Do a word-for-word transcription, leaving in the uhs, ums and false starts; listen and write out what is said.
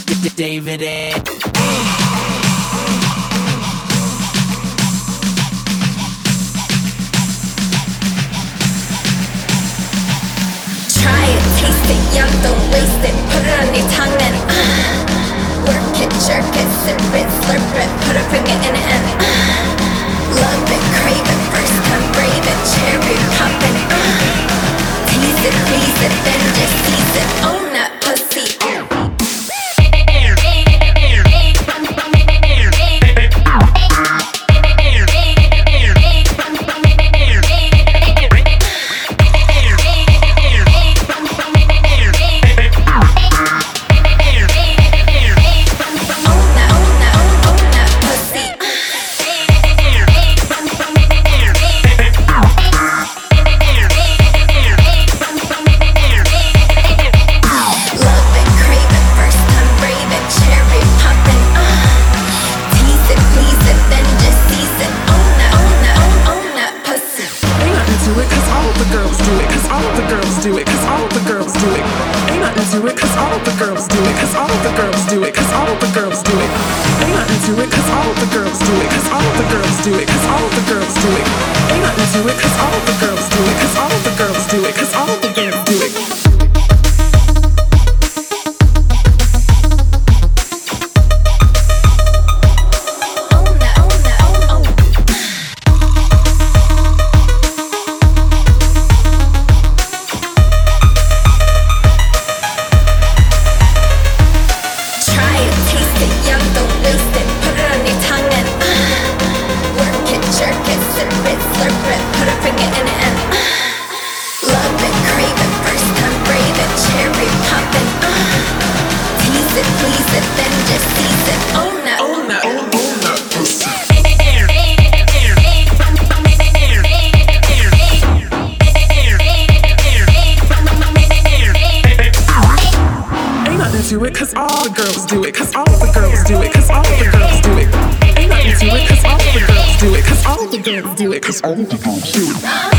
David and try it, taste it, yum, don't waste it. Put it on your tongue and uh, work it, jerk it, sip it, slurp it, put a finger in it and uh, love it, crave it, first time brave it, cherry poppin', uh, tease it, please it, then just tease it, own that pussy. Do it, cause all the girls do it. Ain't nothing to it, cause all the girls do it, cause all the girls do it, cause all the girls do it. Ain't nothing to it, cause all the girls do it, cause all the girls do it, cause all the girls do it. Ain't nothing to it, cause all the girls do it, cause all the girls do it, cause all the girls do it. Do it, cause all the girls do it, cause all the girls do it, cause all the girls do it. Ain't nothing to it, cause all the girls do it, cause all the girls do it, cause all the girls do it.